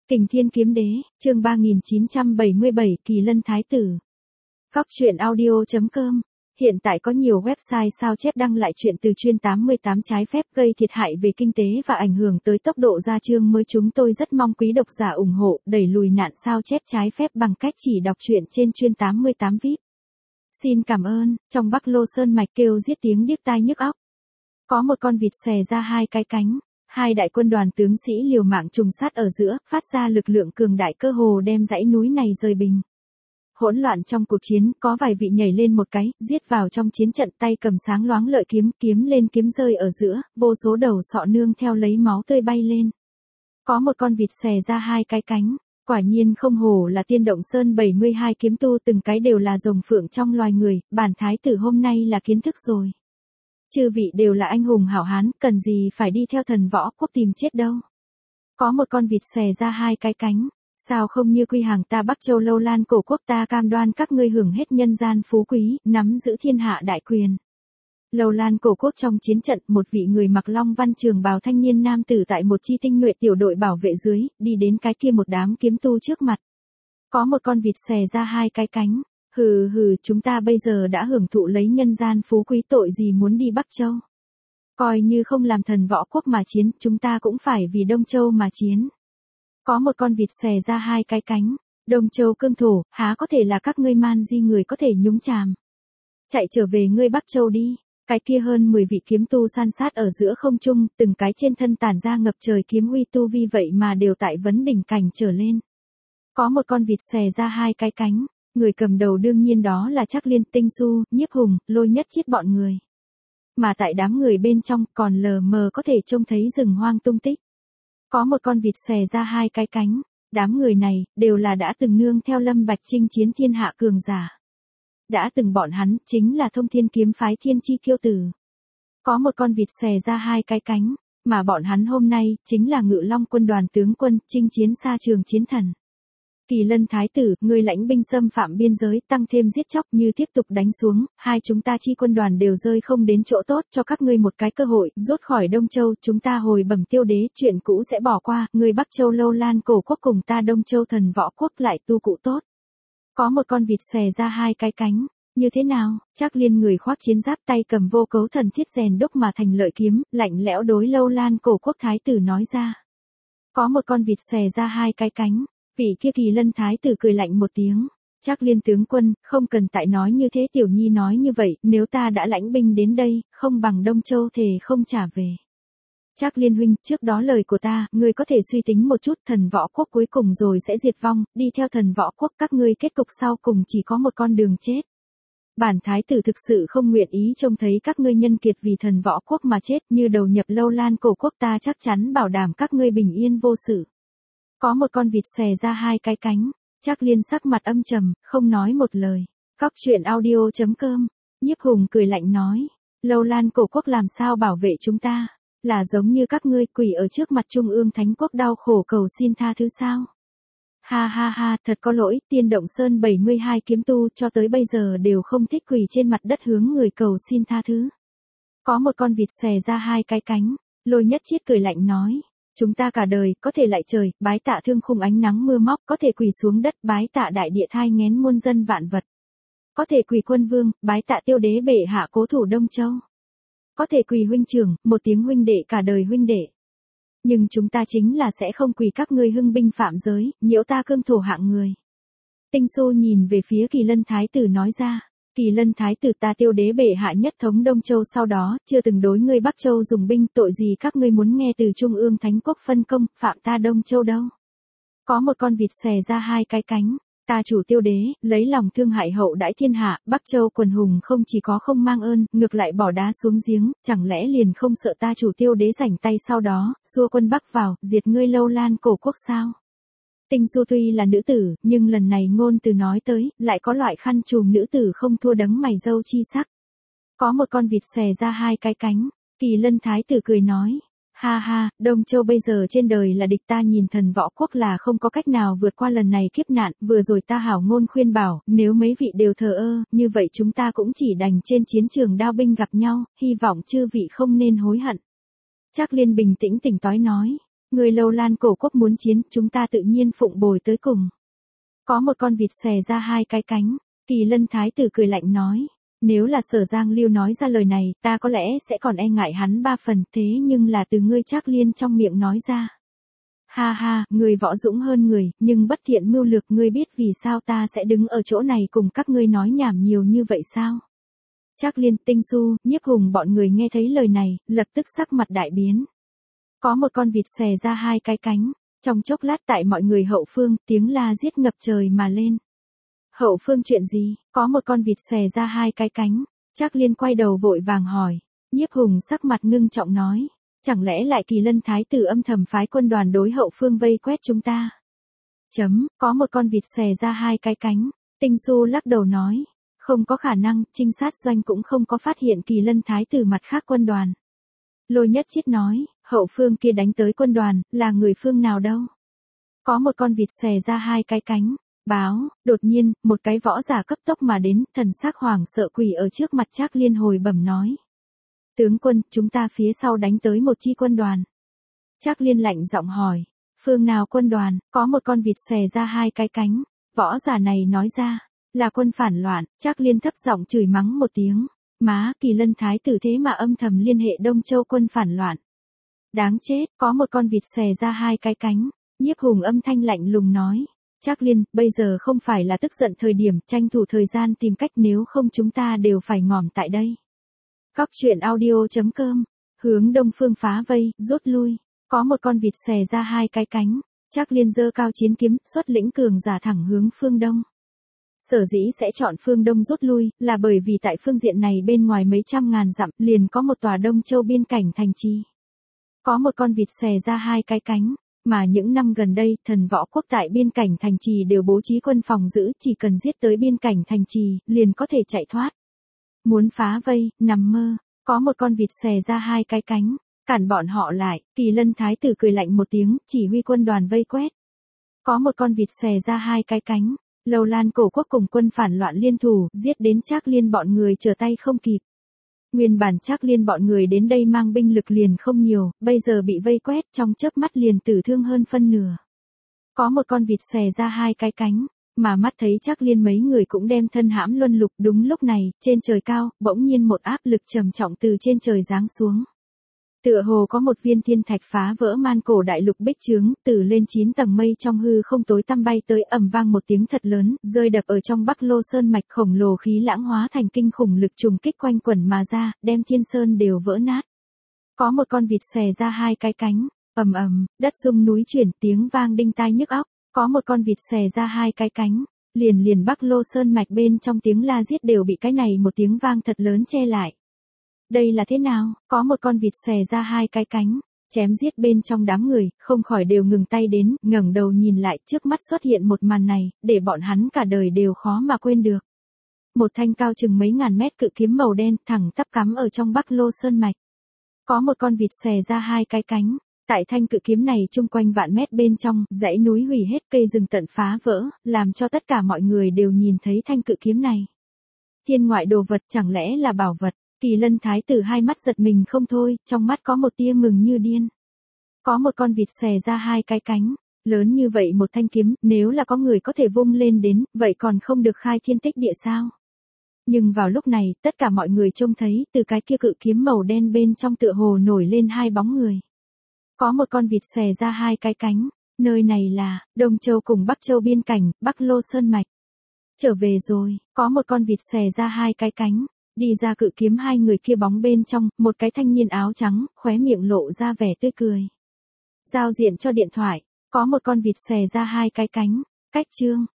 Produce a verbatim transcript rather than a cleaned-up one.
Kình Thiên Kiếm Đế, chương ba nghìn chín trăm bảy mươi bảy, Kỳ Lân Thái Tử. Góc truyện audio chấm com. Hiện tại có nhiều website sao chép đăng lại chuyện từ chuyên tám mươi tám trái phép gây thiệt hại về kinh tế và ảnh hưởng tới tốc độ ra chương mới. Chúng tôi rất mong quý độc giả ủng hộ, đẩy lùi nạn sao chép trái phép bằng cách chỉ đọc truyện trên chuyên tám mươi tám víp. Xin cảm ơn. Trong Bắc Lô Sơn Mạch kêu giết tiếng điếc tai nhức óc. Có một con vịt xòe ra hai cái cánh. Hai đại quân đoàn tướng sĩ liều mạng trùng sát ở giữa, phát ra lực lượng cường đại cơ hồ đem dãy núi này rời bình. Hỗn loạn trong cuộc chiến, có vài vị nhảy lên một cái, giết vào trong chiến trận, tay cầm sáng loáng lợi kiếm, kiếm lên kiếm rơi ở giữa, vô số đầu sọ nương theo lấy máu tươi bay lên. Có một con vịt xòe ra hai cái cánh, quả nhiên không hổ là Tiên Động Sơn bảy mươi hai kiếm tu, từng cái đều là rồng phượng trong loài người, bản thái tử hôm nay là kiến thức rồi. Chư vị đều là anh hùng hảo hán, cần gì phải đi theo thần võ quốc tìm chết đâu. Có một con vịt xòe ra hai cái cánh, sao không như quy hàng ta Bắc Châu Lâu Lan cổ quốc, ta cam đoan các ngươi hưởng hết nhân gian phú quý, nắm giữ thiên hạ đại quyền. Lâu Lan cổ quốc trong chiến trận, một vị người mặc long văn trường bào thanh niên nam tử tại một chi tinh nhuệ tiểu đội bảo vệ dưới, đi đến cái kia một đám kiếm tu trước mặt. Có một con vịt xòe ra hai cái cánh. Hừ hừ, chúng ta bây giờ đã hưởng thụ lấy nhân gian phú quý, tội gì muốn đi Bắc Châu. Coi như không làm thần võ quốc mà chiến, chúng ta cũng phải vì Đông Châu mà chiến. Có một con vịt xòe ra hai cái cánh. Đông Châu cương thổ, há có thể là các ngươi man di người có thể nhúng chàm. Chạy trở về ngươi Bắc Châu đi. Cái kia hơn mười vị kiếm tu san sát ở giữa không trung, từng cái trên thân tản ra ngập trời kiếm uy, tu vi vậy mà đều tại vấn đỉnh cảnh trở lên. Có một con vịt xòe ra hai cái cánh. Người cầm đầu đương nhiên đó là Trác Liên, Tinh Xu, Nhiếp Hùng, Lôi Nhất Chiết bọn người. Mà tại đám người bên trong còn lờ mờ có thể trông thấy rừng hoang tung tích. Có một con vịt xòe ra hai cái cánh. Đám người này đều là đã từng nương theo Lâm Bạch chinh chiến thiên hạ cường giả. Đã từng bọn hắn chính là Thông Thiên kiếm phái thiên chi kiêu tử. Có một con vịt xòe ra hai cái cánh, mà bọn hắn hôm nay chính là Ngự Long quân đoàn tướng quân chinh chiến xa trường chiến thần. Kỳ Lân Thái Tử, người lãnh binh xâm phạm biên giới, tăng thêm giết chóc, như tiếp tục đánh xuống, hai chúng ta chi quân đoàn đều rơi không đến chỗ tốt, cho các ngươi một cái cơ hội, rút khỏi Đông Châu, chúng ta hồi bẩm Tiêu Đế, chuyện cũ sẽ bỏ qua, người Bắc Châu Lâu Lan cổ quốc cùng ta Đông Châu thần võ quốc lại tu cụ tốt. Có một con vịt xòe ra hai cái cánh, như thế nào? Trác Liên người khoác chiến giáp, tay cầm vô cấu thần thiết rèn đúc mà thành lợi kiếm, lạnh lẽo đối Lâu Lan cổ quốc thái tử nói ra. Có một con vịt xòe ra hai cái cánh. Vị kia Kỳ Lân Thái Tử cười lạnh một tiếng. Trác Liên tướng quân, không cần tại nói như thế, tiểu nhi nói như vậy, nếu ta đã lãnh binh đến đây, không bằng Đông Châu thề không trả về. Trác Liên huynh, trước đó lời của ta, ngươi có thể suy tính một chút, thần võ quốc cuối cùng rồi sẽ diệt vong, đi theo thần võ quốc các ngươi kết cục sau cùng chỉ có một con đường chết. Bản thái tử thực sự không nguyện ý trông thấy các ngươi nhân kiệt vì thần võ quốc mà chết, như đầu nhập Lâu Lan cổ quốc, ta chắc chắn bảo đảm các ngươi bình yên vô sự. Có một con vịt xòe ra hai cái cánh. Trác Liên sắc mặt âm trầm, không nói một lời. Góc truyện audio chấm com. Nhiếp Hùng cười lạnh nói. Lâu Lan cổ quốc làm sao bảo vệ chúng ta? Là giống như các ngươi quỳ ở trước mặt Trung ương Thánh quốc đau khổ cầu xin tha thứ sao? Ha ha ha, thật có lỗi, Tiên Động Sơn bảy mươi hai kiếm tu cho tới bây giờ đều không thích quỳ trên mặt đất hướng người cầu xin tha thứ. Có một con vịt xòe ra hai cái cánh. Lôi Nhất Chiết cười lạnh nói. Chúng ta cả đời, có thể lạy trời, bái tạ thương khung ánh nắng mưa móc, có thể quỳ xuống đất, bái tạ đại địa thai nghén muôn dân vạn vật. Có thể quỳ quân vương, bái tạ Tiêu Đế bệ hạ cố thủ Đông Châu. Có thể quỳ huynh trưởng, một tiếng huynh đệ cả đời huynh đệ. Nhưng chúng ta chính là sẽ không quỳ các ngươi hưng binh phạm giới, nhiễu ta cương thổ hạng người. Tinh Xu nhìn về phía Kỳ Lân Thái Tử nói ra. Kỳ Lân Thái Tử, ta Tiêu Đế bệ hạ nhất thống Đông Châu sau đó, chưa từng đối ngươi Bắc Châu dùng binh, tội gì các ngươi muốn nghe từ Trung ương Thánh quốc phân công, phạm ta Đông Châu đâu. Có một con vịt xòe ra hai cái cánh. Ta chủ Tiêu Đế, lấy lòng thương hại hậu đãi thiên hạ, Bắc Châu quần hùng không chỉ có không mang ơn, ngược lại bỏ đá xuống giếng, chẳng lẽ liền không sợ ta chủ Tiêu Đế rảnh tay sau đó, xua quân Bắc vào, diệt ngươi Lâu Lan cổ quốc sao? Tinh Xu tuy là nữ tử, nhưng lần này ngôn từ nói tới, lại có loại khăn trùm nữ tử không thua đấng mày râu chi sắc. Có một con vịt xòe ra hai cái cánh. Kỳ Lân Thái Tử cười nói. Ha ha, Đông Châu bây giờ trên đời là địch, ta nhìn thần võ quốc là không có cách nào vượt qua lần này kiếp nạn, vừa rồi ta hảo ngôn khuyên bảo, nếu mấy vị đều thờ ơ, như vậy chúng ta cũng chỉ đành trên chiến trường đao binh gặp nhau, hy vọng chư vị không nên hối hận. Trác Liên bình tĩnh tỉnh táo nói. Người Lâu Lan cổ quốc muốn chiến, chúng ta tự nhiên phụng bồi tới cùng. Có một con vịt xòe ra hai cái cánh, Kỳ Lân Thái tử cười lạnh nói. Nếu là Sở Giang Lưu nói ra lời này, ta có lẽ sẽ còn e ngại hắn ba phần, thế nhưng là từ ngươi Trác Liên trong miệng nói ra. Ha ha, người võ dũng hơn người, nhưng bất thiện mưu lược, ngươi biết vì sao ta sẽ đứng ở chỗ này cùng các ngươi nói nhảm nhiều như vậy sao? Trác Liên, Tinh Xu, Nhiếp Hùng bọn người nghe thấy lời này, lập tức sắc mặt đại biến. Có một con vịt xòe ra hai cái cánh, trong chốc lát tại mọi người hậu phương, tiếng la giết ngập trời mà lên. Hậu phương chuyện gì? Có một con vịt xòe ra hai cái cánh. Trác Liên quay đầu vội vàng hỏi. Nhiếp Hùng sắc mặt ngưng trọng nói. Chẳng lẽ lại Kỳ Lân Thái tử âm thầm phái quân đoàn đối hậu phương vây quét chúng ta? Chấm, có một con vịt xòe ra hai cái cánh. Tinh Xu lắc đầu nói. Không có khả năng, trinh sát doanh cũng không có phát hiện Kỳ Lân Thái tử mặt khác quân đoàn. Lôi Nhất Chiết nói. Hậu phương kia đánh tới quân đoàn, là người phương nào đâu? Có một con vịt xòe ra hai cái cánh. Báo, đột nhiên, một cái võ giả cấp tốc mà đến, thần sắc hoảng sợ quỳ ở trước mặt Trác Liên hồi bẩm nói. Tướng quân, chúng ta phía sau đánh tới một chi quân đoàn. Trác Liên lạnh giọng hỏi, phương nào quân đoàn? Có một con vịt xòe ra hai cái cánh. Võ giả này nói ra, là quân phản loạn. Trác Liên thấp giọng chửi mắng một tiếng. Má, Kỳ Lân Thái tử thế mà âm thầm liên hệ Đông Châu quân phản loạn. Đáng chết, có một con vịt xòe ra hai cái cánh. Nhiếp Hùng âm thanh lạnh lùng nói. Trác Liên, bây giờ không phải là tức giận thời điểm, tranh thủ thời gian tìm cách, nếu không chúng ta đều phải ngỏm tại đây. Góc truyện audio chấm com, hướng đông phương phá vây, rút lui. Có một con vịt xòe ra hai cái cánh. Trác Liên giơ cao chiến kiếm, xuất lĩnh cường giả thẳng hướng phương đông. Sở dĩ sẽ chọn phương đông rút lui, là bởi vì tại phương diện này bên ngoài mấy trăm ngàn dặm, liền có một tòa Đông Châu biên cảnh thành trì. Có một con vịt xòe ra hai cái cánh. Mà những năm gần đây, thần võ quốc tại biên cảnh thành trì đều bố trí quân phòng giữ, chỉ cần giết tới biên cảnh thành trì, liền có thể chạy thoát. Muốn phá vây, nằm mơ, có một con vịt xòe ra hai cái cánh, cản bọn họ lại. Kỳ Lân Thái tử cười lạnh một tiếng, chỉ huy quân đoàn vây quét. Có một con vịt xòe ra hai cái cánh, Lâu Lan cổ quốc cùng quân phản loạn liên thủ, giết đến Trác Liên bọn người trở tay không kịp. Nguyên bản Trác Liên bọn người đến đây mang binh lực liền không nhiều, bây giờ bị vây quét, trong chớp mắt liền tử thương hơn phân nửa. Có một con vịt xòe ra hai cái cánh, mà mắt thấy Trác Liên mấy người cũng đem thân hãm luân lục. Đúng lúc này, trên trời cao, bỗng nhiên một áp lực trầm trọng từ trên trời giáng xuống. Tựa hồ có một viên thiên thạch phá vỡ man cổ đại lục bích chướng, từ lên chín tầng mây trong hư không tối tăm bay tới, ầm vang một tiếng thật lớn, rơi đập ở trong Bắc Lô Sơn mạch, khổng lồ khí lãng hóa thành kinh khủng lực trùng kích quanh quẩn mà ra, đem thiên sơn đều vỡ nát. Có một con vịt xòe ra hai cái cánh, ầm ầm, đất rung núi chuyển, tiếng vang đinh tai nhức óc. Có một con vịt xòe ra hai cái cánh, liền liền Bắc Lô Sơn mạch bên trong tiếng la giết đều bị cái này một tiếng vang thật lớn che lại. Đây là thế nào? Có một con vịt xòe ra hai cái cánh, chém giết bên trong đám người, không khỏi đều ngừng tay đến, ngẩng đầu nhìn lại, trước mắt xuất hiện một màn này, để bọn hắn cả đời đều khó mà quên được. Một thanh cao chừng mấy ngàn mét cự kiếm màu đen, thẳng tắp cắm ở trong Bắc Lô Sơn mạch. Có một con vịt xòe ra hai cái cánh, tại thanh cự kiếm này chung quanh vạn mét bên trong, dãy núi hủy hết, cây rừng tận phá vỡ, làm cho tất cả mọi người đều nhìn thấy thanh cự kiếm này. Thiên ngoại đồ vật, chẳng lẽ là bảo vật? Kỳ Lân Thái tử hai mắt giật mình không thôi, trong mắt có một tia mừng như điên. Có một con vịt xòe ra hai cái cánh, lớn như vậy một thanh kiếm, nếu là có người có thể vung lên đến, vậy còn không được khai thiên tích địa sao? Nhưng vào lúc này, tất cả mọi người trông thấy, từ cái kia cự kiếm màu đen bên trong tựa hồ nổi lên hai bóng người. Có một con vịt xòe ra hai cái cánh, nơi này là Đông Châu cùng Bắc Châu biên cảnh, Bắc Lô Sơn mạch. Trở về rồi, có một con vịt xòe ra hai cái cánh. Đi ra cự kiếm hai người kia bóng bên trong, một cái thanh niên áo trắng, khóe miệng lộ ra vẻ tươi cười. Giao diện cho điện thoại, có một con vịt xòe ra hai cái cánh, cách chương.